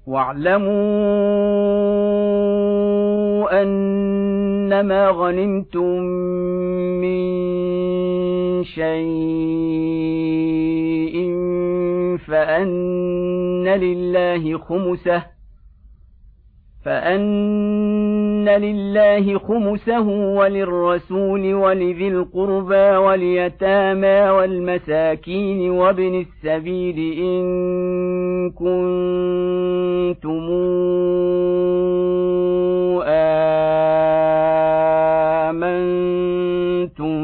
واعلموا أنما غنمتم من شيء فأن لله خمسه وللرسول ولذي القربى واليتامى والمساكين وابن السبيل إن كنتم آمنتم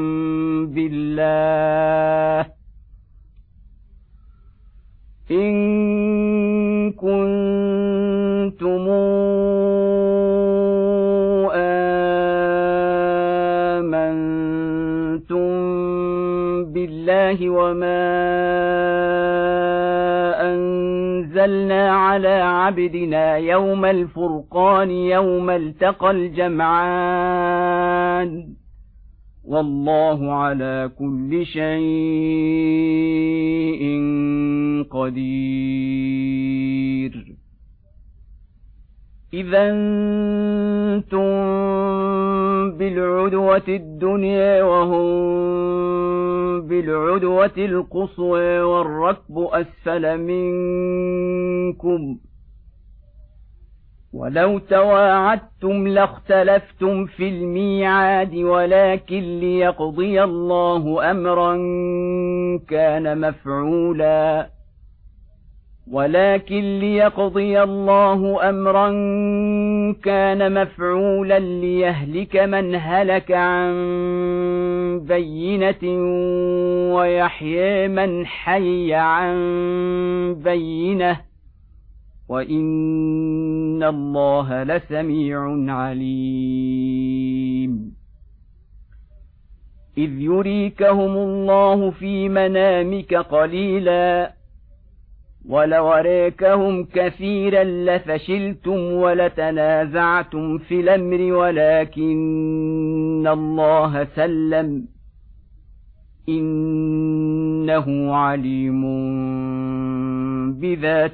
بالله وما أنزلنا على عبدنا يوم الفرقان يوم التقى الجمعان والله على كل شيء قدير. إذا أنتم بالعدوة الدنيا وهم بالعدوة القصوى والركب أسفل منكم ولو تواعدتم لاختلفتم في الميعاد ولكن ليقضي الله أمرا كان مفعولا ليهلك من هلك عن بينة ويحيي من حي عن بينة وإن الله لسميع عليم. إذ يريكهم الله في منامك قليلا ولو أريكهم كثيرا لفشلتم ولتنازعتم في الأمر ولكن الله سلم إنه عليم بذات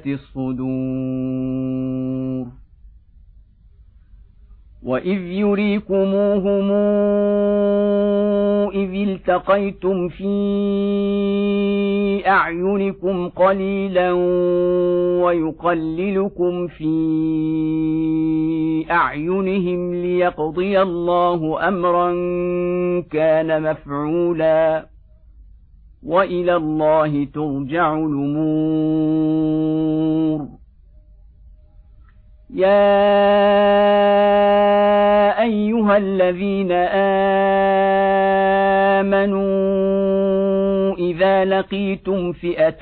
الصدور. وإذ يريكموهم إذ التقيتم في أعينكم قليلا ويقللكم في أعينهم ليقضي الله أمرا كان مفعولا وإلى الله ترجع الأمور. يا أيها الذين آمنوا إذا لقيتم فئة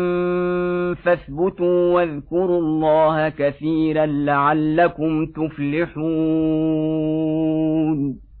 فاثبتوا واذكروا الله كثيرا لعلكم تفلحون.